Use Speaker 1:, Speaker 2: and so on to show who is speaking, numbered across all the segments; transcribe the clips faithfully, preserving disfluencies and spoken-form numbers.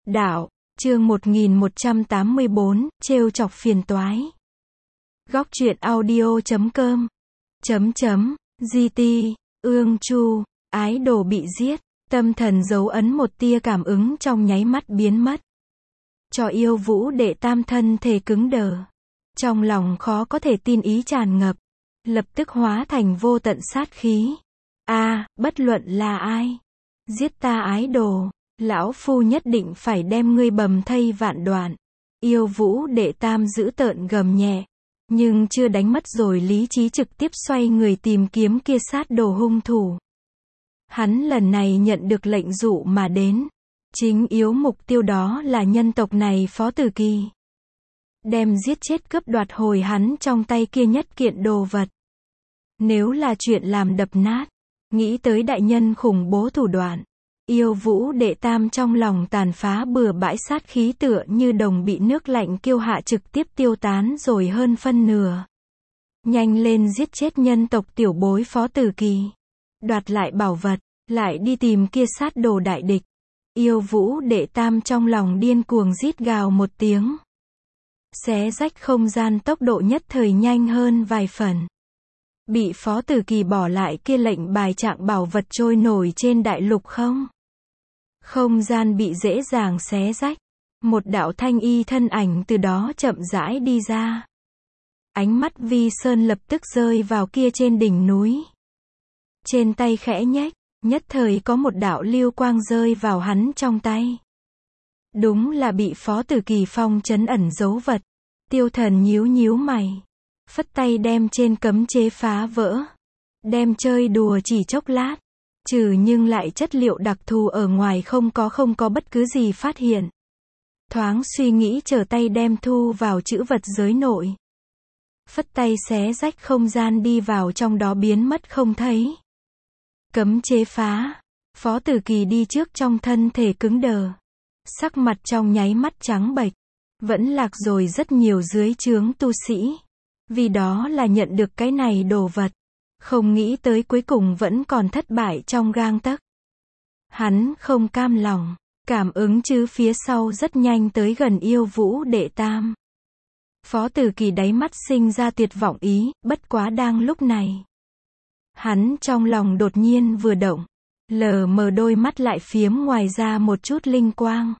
Speaker 1: Đạo, chương một nghìn một trăm tám mươi bốn, trêu chọc phiền toái. Góc truyện audio chấm com chấm chấm, giê tê, Ương Chu, ái đồ bị giết, tâm thần dấu ấn một tia cảm ứng trong nháy mắt biến mất. Cho yêu vũ đệ tam thân thể cứng đờ. Trong lòng khó có thể tin ý tràn ngập. Lập tức hóa thành vô tận sát khí. A, à, bất luận là ai. Giết ta ái đồ. Lão phu nhất định phải đem ngươi bầm thây vạn đoạn. Yêu vũ đệ tam giữ tợn gầm nhẹ. Nhưng chưa đánh mất rồi lý trí trực tiếp xoay người tìm kiếm kia sát đồ hung thủ. Hắn lần này nhận được lệnh dụ mà đến. Chính yếu mục tiêu đó là nhân tộc này Phó Tử Kỳ. Đem giết chết cướp đoạt hồi hắn trong tay kia nhất kiện đồ vật. Nếu là chuyện làm đập nát, nghĩ tới đại nhân khủng bố thủ đoạn. Yêu vũ đệ tam trong lòng tàn phá bừa bãi sát khí tựa như đồng bị nước lạnh kiêu hạ trực tiếp tiêu tán rồi hơn phân nửa. Nhanh lên giết chết nhân tộc tiểu bối Phó Tử Kỳ. Đoạt lại bảo vật, lại đi tìm kia sát đồ đại địch. Yêu vũ đệ tam trong lòng điên cuồng rít gào một tiếng. Xé rách không gian tốc độ nhất thời nhanh hơn vài phần. Bị Phó Tử Kỳ bỏ lại kia lệnh bài trạng bảo vật trôi nổi trên đại lục không? Không gian bị dễ dàng xé rách. Một đạo thanh y thân ảnh từ đó chậm rãi đi ra. Ánh mắt Vi Sơn lập tức rơi vào kia trên đỉnh núi. Trên tay khẽ nhếch, nhất thời có một đạo lưu quang rơi vào hắn trong tay. Đúng là bị Phó Tử Kỳ phong trấn ẩn dấu vật. Tiêu Thần nhíu nhíu mày. Phất tay đem trên cấm chế phá vỡ. Đem chơi đùa chỉ chốc lát. Trừ nhưng lại chất liệu đặc thù ở ngoài không có không có bất cứ gì phát hiện. Thoáng suy nghĩ trở tay đem thu vào chữ vật giới nội. Phất tay xé rách không gian đi vào trong đó biến mất không thấy. Cấm chế phá. Phó Tử Kỳ đi trước trong thân thể cứng đờ. Sắc mặt trong nháy mắt trắng bệch. Vẫn lạc rồi rất nhiều dưới trướng tu sĩ. Vì đó là nhận được cái này đồ vật. Không nghĩ tới cuối cùng vẫn còn thất bại trong gang tấc. Hắn không cam lòng. Cảm ứng chứ phía sau rất nhanh tới gần yêu vũ đệ tam. Phó Tử Kỳ đáy mắt sinh ra tuyệt vọng ý, bất quá đang lúc này. Hắn trong lòng đột nhiên vừa động. Lờ mờ đôi mắt lại phiếm ngoài ra một chút linh quang.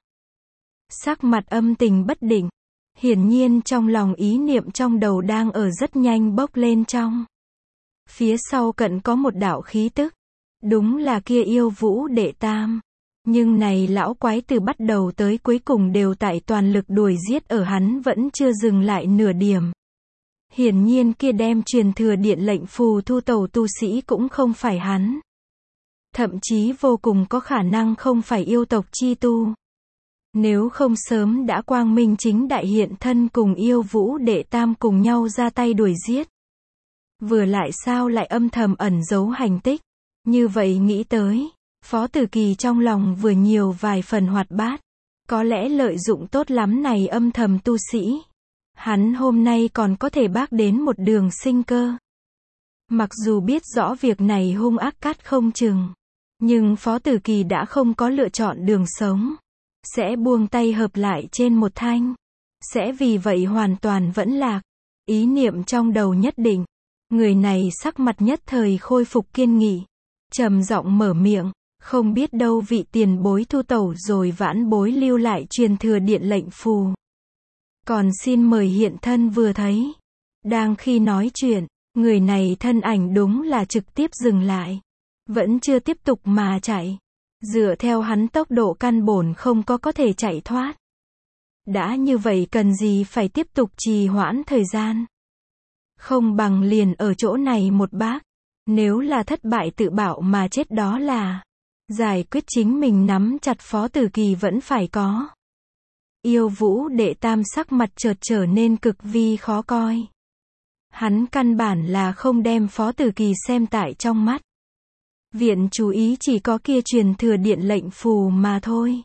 Speaker 1: Sắc mặt âm tình bất định. Hiển nhiên trong lòng ý niệm trong đầu đang ở rất nhanh bốc lên trong. Phía sau cận có một đạo khí tức. Đúng là kia yêu vũ đệ tam. Nhưng này lão quái từ bắt đầu tới cuối cùng đều tại toàn lực đuổi giết ở hắn vẫn chưa dừng lại nửa điểm. Hiển nhiên kia đem truyền thừa điện lệnh phù thu tẩu tu sĩ cũng không phải hắn. Thậm chí vô cùng có khả năng không phải yêu tộc chi tu. Nếu không sớm đã quang minh chính đại hiện thân cùng yêu vũ đệ tam cùng nhau ra tay đuổi giết. Vừa lại sao lại âm thầm ẩn giấu hành tích. Như vậy nghĩ tới, Phó Tử Kỳ trong lòng vừa nhiều vài phần hoạt bát. Có lẽ lợi dụng tốt lắm này âm thầm tu sĩ. Hắn hôm nay còn có thể bác đến một đường sinh cơ. Mặc dù biết rõ việc này hung ác cát không chừng. Nhưng Phó Tử Kỳ đã không có lựa chọn đường sống. Sẽ buông tay hợp lại trên một thanh. Sẽ vì vậy hoàn toàn vẫn lạc. Ý niệm trong đầu nhất định. Người này sắc mặt nhất thời khôi phục kiên nghị. Trầm giọng mở miệng. Không biết đâu vị tiền bối thu tẩu rồi vãn bối lưu lại truyền thừa điện lệnh phù. Còn xin mời hiện thân vừa thấy. Đang khi nói chuyện, người này thân ảnh đúng là trực tiếp dừng lại. Vẫn chưa tiếp tục mà chạy. Dựa theo hắn tốc độ căn bổn không có có thể chạy thoát. Đã như vậy cần gì phải tiếp tục trì hoãn thời gian. Không bằng liền ở chỗ này một bác. Nếu là thất bại tự bạo mà chết đó là. Giải quyết chính mình nắm chặt Phó Tử Kỳ vẫn phải có. Yêu vũ đệ tam sắc mặt chợt trở nên cực vi khó coi. Hắn căn bản là không đem Phó Tử Kỳ xem tại trong mắt. Viện chú ý chỉ có kia truyền thừa điện lệnh phù mà thôi.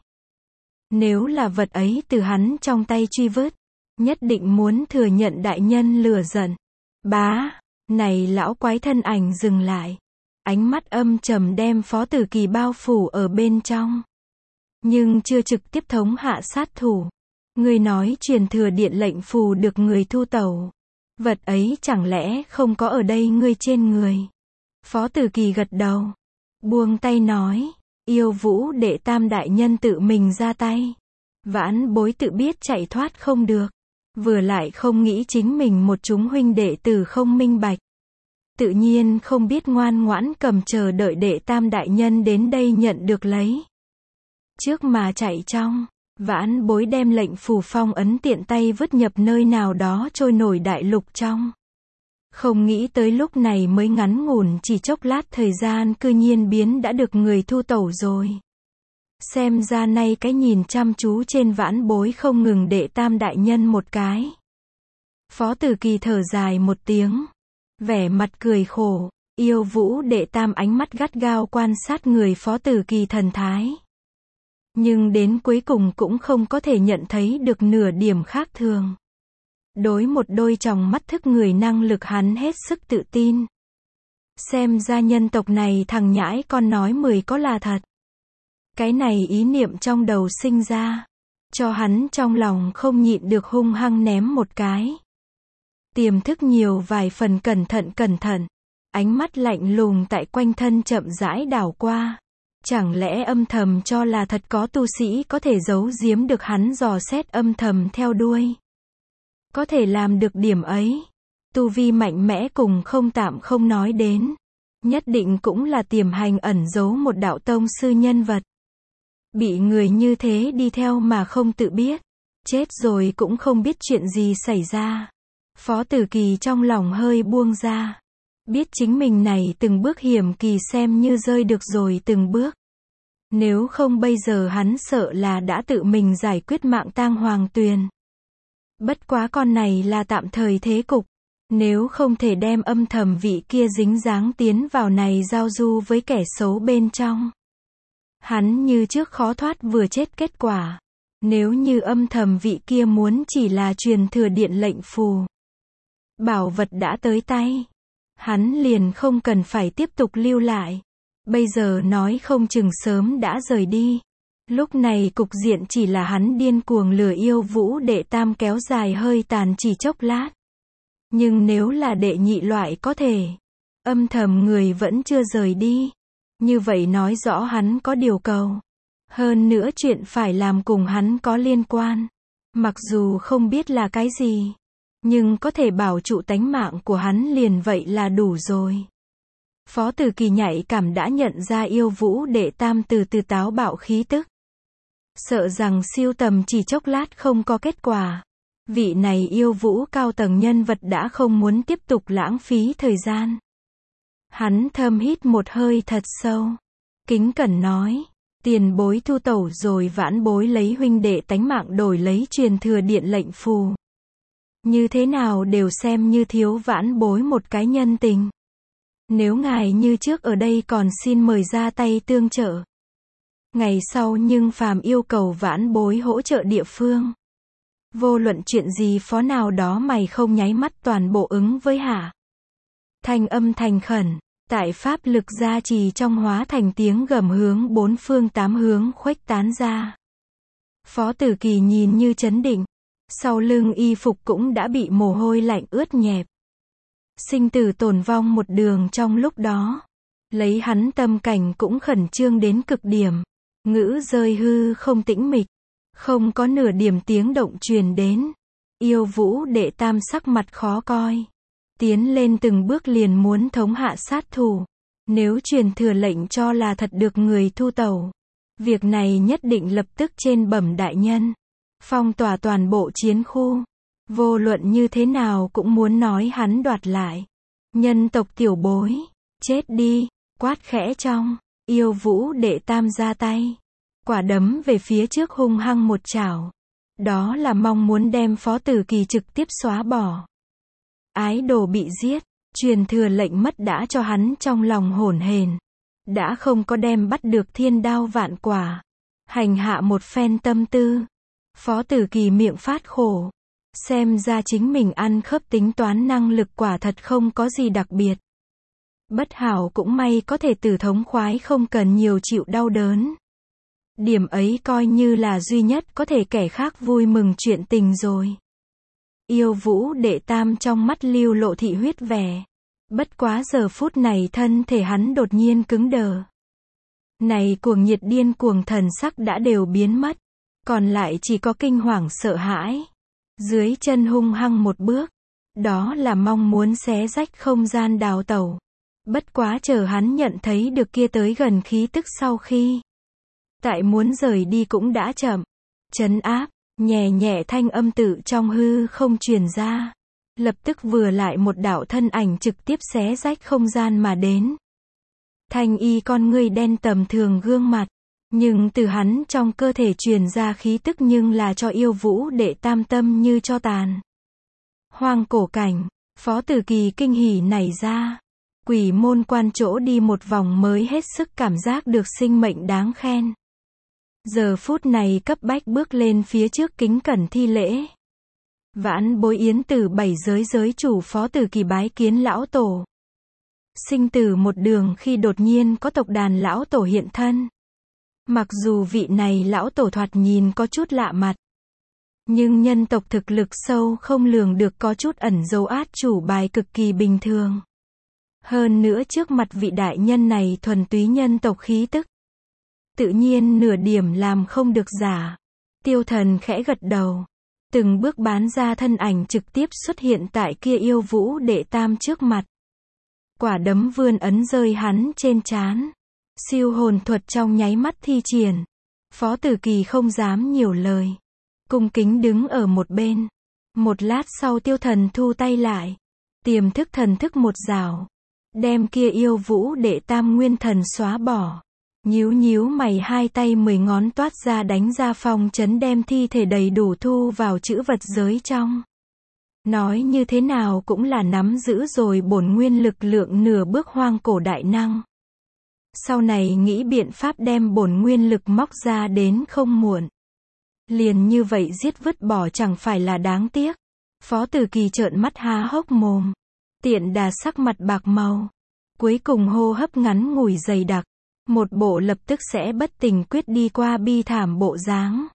Speaker 1: Nếu là vật ấy từ hắn trong tay truy vớt, nhất định muốn thừa nhận đại nhân lửa giận. Bá, này lão quái thân ảnh dừng lại. Ánh mắt âm trầm đem Phó Tử Kỳ bao phủ ở bên trong. nhưng chưa trực tiếp thống hạ sát thủ. Ngươi nói truyền thừa điện lệnh phù được người thu tẩu. Vật ấy chẳng lẽ không có ở đây ngươi trên người? Phó Tử Kỳ gật đầu. Buông tay nói. Yêu Vũ đệ tam đại nhân tự mình ra tay. Vãn Bối tự biết chạy thoát không được. Vừa lại không nghĩ chính mình một chúng huynh đệ tử không minh bạch. Tự nhiên không biết ngoan ngoãn cầm chờ đợi đệ tam đại nhân đến đây nhận được lấy. Trước mà chạy trong, Vãn Bối đem lệnh phù phong ấn tiện tay vứt nhập nơi nào đó trôi nổi đại lục trong. Không nghĩ tới lúc này mới ngắn ngủn chỉ chốc lát thời gian cư nhiên biến đã được người thu tẩu rồi. Xem ra nay cái nhìn chăm chú trên Vãn Bối không ngừng đệ tam đại nhân một cái. Phó Tử Kỳ thở dài một tiếng. Vẻ mặt cười khổ, Yêu Vũ đệ tam ánh mắt gắt gao quan sát người Phó Tử Kỳ thần thái. Nhưng đến cuối cùng cũng không có thể nhận thấy được nửa điểm khác thường. Đối một đôi tròng mắt thức người năng lực hắn hết sức tự tin. Xem ra nhân tộc này thằng nhãi con nói mười có là thật. Cái này ý niệm trong đầu sinh ra, cho hắn trong lòng không nhịn được hung hăng ném một cái. Tiềm thức nhiều vài phần cẩn thận cẩn thận, ánh mắt lạnh lùng tại quanh thân chậm rãi đảo qua. Chẳng lẽ âm thầm cho là thật có tu sĩ có thể giấu giếm được hắn dò xét âm thầm theo đuôi. Có thể làm được điểm ấy, tu vi mạnh mẽ cùng không tạm không nói đến. Nhất định cũng là tiềm hành ẩn giấu một đạo tông sư nhân vật. Bị người như thế đi theo mà không tự biết. Chết rồi cũng không biết chuyện gì xảy ra. Phó Tử Kỳ trong lòng hơi buông ra. Biết chính mình này từng bước hiểm kỳ xem như rơi được rồi từng bước. Nếu không bây giờ hắn sợ là đã tự mình giải quyết mạng tang hoàng tuyền. Bất quá con này là tạm thời thế cục. Nếu không thể đem âm thầm vị kia dính dáng tiến vào này giao du với kẻ xấu bên trong. Hắn như trước khó thoát vừa chết kết quả. Nếu như âm thầm vị kia muốn chỉ là truyền thừa điện lệnh phù. Bảo vật đã tới tay. Hắn liền không cần phải tiếp tục lưu lại. Bây giờ nói không chừng sớm đã rời đi. Lúc này cục diện chỉ là hắn điên cuồng lừa Yêu Vũ đệ tam kéo dài hơi tàn chỉ chốc lát. Nhưng nếu là đệ nhị loại có thể. Âm thầm người vẫn chưa rời đi. Như vậy nói rõ hắn có điều cầu. Hơn nữa chuyện phải làm cùng hắn có liên quan. Mặc dù không biết là cái gì. Nhưng có thể bảo trụ tánh mạng của hắn liền vậy là đủ rồi. Phó Tử Kỳ nhạy cảm đã nhận ra Yêu Vũ đệ tam từ từ táo bạo khí tức. Sợ rằng siêu tầm chỉ chốc lát không có kết quả. Vị này Yêu Vũ cao tầng nhân vật đã không muốn tiếp tục lãng phí thời gian. Hắn thầm hít một hơi thật sâu. Kính cẩn nói. Tiền bối thu tẩu rồi Vãn Bối lấy huynh đệ tánh mạng đổi lấy truyền thừa điện lệnh phù. Như thế nào đều xem như thiếu Vãn Bối một cái nhân tình. Nếu ngài như trước ở đây còn xin mời ra tay tương trợ. Ngày sau nhưng phàm yêu cầu Vãn Bối hỗ trợ địa phương. Vô luận chuyện gì phó nào đó mày không nháy mắt toàn bộ ứng với hả. Thanh âm thành khẩn, tại pháp lực gia trì trong hóa thành tiếng gầm hướng bốn phương tám hướng khuếch tán ra. Phó Tử Kỳ nhìn như chấn định, sau lưng y phục cũng đã bị mồ hôi lạnh ướt nhẹp. Sinh tử tồn vong một đường trong lúc đó, lấy hắn tâm cảnh cũng khẩn trương đến cực điểm, ngữ rơi hư không tĩnh mịch, không có nửa điểm tiếng động truyền đến. Yêu Vũ đệ tam sắc mặt khó coi, tiến lên từng bước liền muốn thống hạ sát thủ. Nếu truyền thừa lệnh cho là thật được người thu tẩu, việc này nhất định lập tức trên bẩm đại nhân, phong tỏa toàn bộ chiến khu. Vô luận như thế nào cũng muốn nói hắn đoạt lại. Nhân tộc tiểu bối, chết đi, quát khẽ trong. Yêu Vũ đệ tam ra tay, quả đấm về phía trước hung hăng một chảo. Đó là mong muốn đem Phó Tử Kỳ trực tiếp xóa bỏ. Ái đồ bị giết, truyền thừa lệnh mất đã cho hắn trong lòng hổn hển. Đã không có đem bắt được thiên đao vạn quả. Hành hạ một phen tâm tư. Phó Tử Kỳ miệng phát khổ. Xem ra chính mình ăn khớp tính toán năng lực quả thật không có gì đặc biệt. Bất hảo cũng may có thể tử thống khoái không cần nhiều chịu đau đớn. Điểm ấy coi như là duy nhất có thể kẻ khác vui mừng chuyện tình rồi. Yêu Vũ Đệ Tam trong mắt lưu lộ thị huyết vẻ. Bất quá giờ phút này thân thể hắn đột nhiên cứng đờ. Này cuồng nhiệt điên cuồng thần sắc đã đều biến mất. Còn lại chỉ có kinh hoàng sợ hãi. Dưới chân hung hăng một bước. Đó là mong muốn xé rách không gian đào tẩu. Bất quá chờ hắn nhận thấy được kia tới gần khí tức sau khi. Tại muốn rời đi cũng đã chậm. Trấn áp, nhẹ nhẹ thanh âm tự trong hư không truyền ra. Lập tức vừa lại một đạo thân ảnh trực tiếp xé rách không gian mà đến. Thanh y con ngươi đen tầm thường gương mặt. Nhưng từ hắn trong cơ thể truyền ra khí tức nhưng là cho Yêu Vũ Đệ Tam tâm như cho tàn. Hoang cổ cảnh, Phó Tử Kỳ kinh hỉ nảy ra. Quỷ môn quan chỗ đi một vòng mới hết sức cảm giác được sinh mệnh đáng khen. Giờ phút này cấp bách bước lên phía trước kính cẩn thi lễ. Vãn bối yến từ bảy giới giới chủ Phó Tử Kỳ bái kiến lão tổ. Sinh tử một đường khi đột nhiên có tộc đàn lão tổ hiện thân. Mặc dù vị này lão tổ thoạt nhìn có chút lạ mặt. Nhưng nhân tộc thực lực sâu không lường được có chút ẩn dấu át chủ bài cực kỳ bình thường. Hơn nữa trước mặt vị đại nhân này thuần túy nhân tộc khí tức. Tự nhiên nửa điểm làm không được giả. Tiêu Thần khẽ gật đầu. Từng bước bán ra thân ảnh trực tiếp xuất hiện tại kia Yêu Vũ Đệ Tam trước mặt. Quả đấm vươn ấn rơi hắn trên trán. Siêu hồn thuật trong nháy mắt thi triển. Phó Tử Kỳ không dám nhiều lời. Cung kính đứng ở một bên. Một lát sau Tiêu Thần thu tay lại. Tiềm thức thần thức một rào. Đem kia Yêu Vũ Đệ Tam nguyên thần xóa bỏ. Nhíu nhíu mày hai tay mười ngón toát ra đánh ra phong trấn đem thi thể đầy đủ thu vào chữ vật giới trong. Nói như thế nào cũng là nắm giữ rồi bổn nguyên lực lượng nửa bước hoang cổ đại năng. Sau này nghĩ biện pháp đem bổn nguyên lực móc ra đến không muộn. Liền như vậy giết vứt bỏ chẳng phải là đáng tiếc. Phó Tử Kỳ trợn mắt há hốc mồm. Tiện đà sắc mặt bạc màu. Cuối cùng hô hấp ngắn ngủi dày đặc. Một bộ lập tức sẽ bất tình quyết đi qua bi thảm bộ dáng.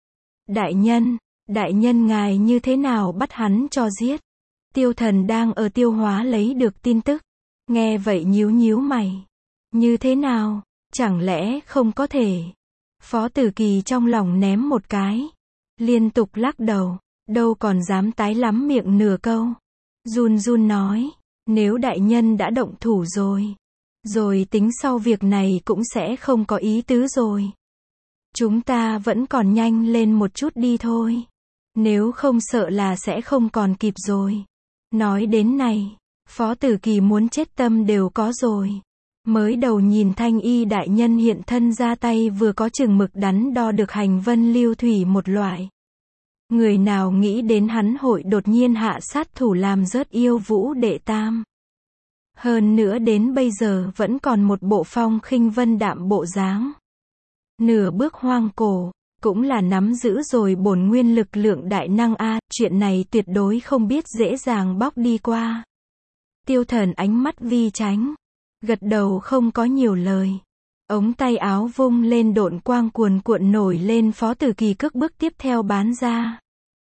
Speaker 1: Đại nhân, đại nhân ngài như thế nào bắt hắn cho giết? Tiêu Thần đang ở tiêu hóa lấy được tin tức. Nghe vậy nhíu nhíu mày. Như thế nào? Chẳng lẽ không có thể? Phó Tử Kỳ trong lòng ném một cái. Liên tục lắc đầu. Đâu còn dám tái lắm miệng nửa câu. Run run nói. Nếu đại nhân đã động thủ rồi. Rồi tính sau việc này cũng sẽ không có ý tứ rồi. Chúng ta vẫn còn nhanh lên một chút đi thôi. Nếu không sợ là sẽ không còn kịp rồi. Nói đến này, Phó Tử Kỳ muốn chết tâm đều có rồi. Mới đầu nhìn Thanh Y đại nhân hiện thân ra tay vừa có chừng mực đắn đo được hành vân lưu thủy một loại. Người nào nghĩ đến hắn hội đột nhiên hạ sát thủ làm rớt Yêu Vũ Đệ Tam. Hơn nữa đến bây giờ vẫn còn một bộ phong khinh vân đạm bộ dáng. Nửa bước hoang cổ, cũng là nắm giữ rồi bổn nguyên lực lượng đại năng a, chuyện này tuyệt đối không biết dễ dàng bóc đi qua. Tiêu Thần ánh mắt vi tránh, gật đầu không có nhiều lời. Ống tay áo vung lên độn quang cuồn cuộn nổi lên. Phó Tử Kỳ cước bước tiếp theo bán ra.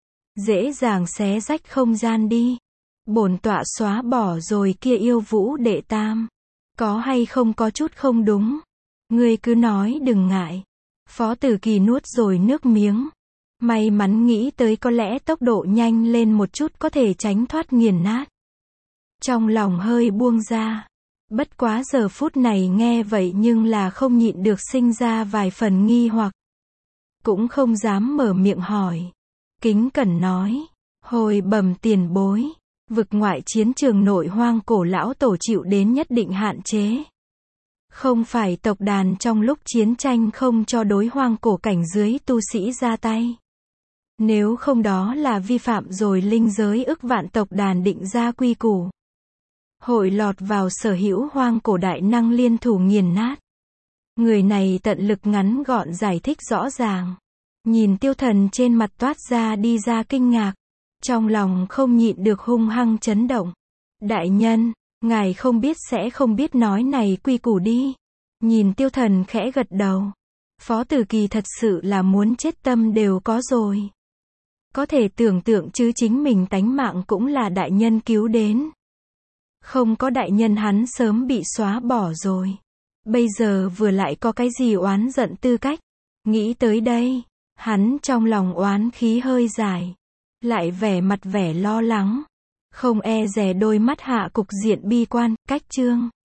Speaker 1: Dễ dàng xé rách không gian đi. Bổn tọa xóa bỏ rồi kia Yêu Vũ Đệ Tam. Có hay không có chút không đúng? Ngươi cứ nói đừng ngại. Phó Tử Kỳ nuốt rồi nước miếng. May mắn nghĩ tới có lẽ tốc độ nhanh lên một chút có thể tránh thoát nghiền nát. Trong lòng hơi buông ra. Bất quá giờ phút này nghe vậy nhưng là không nhịn được sinh ra vài phần nghi hoặc. Cũng không dám mở miệng hỏi. Kính cẩn nói. Hồi bẩm tiền bối. Vực ngoại chiến trường nội hoang cổ lão tổ chịu đến nhất định hạn chế. Không phải tộc đàn trong lúc chiến tranh không cho đối hoang cổ cảnh dưới tu sĩ ra tay. Nếu không đó là vi phạm rồi linh giới ức vạn tộc đàn định ra quy củ. Hội lọt vào sở hữu hoang cổ đại năng liên thủ nghiền nát. Người này tận lực ngắn gọn giải thích rõ ràng. Nhìn Tiêu Thần trên mặt toát ra đi ra kinh ngạc. Trong lòng không nhịn được hung hăng chấn động. Đại nhân, ngài không biết sẽ không biết nói này quy củ đi. Nhìn Tiêu Thần khẽ gật đầu. Phó Tử Kỳ thật sự là muốn chết tâm đều có rồi. Có thể tưởng tượng chứ chính mình tánh mạng cũng là đại nhân cứu đến. Không có đại nhân hắn sớm bị xóa bỏ rồi. Bây giờ vừa lại có cái gì oán giận tư cách. Nghĩ tới đây, hắn trong lòng oán khí hơi giải. Lại vẻ mặt vẻ lo lắng. Không e dè đôi mắt hạ cục diện bi quan, cách chương.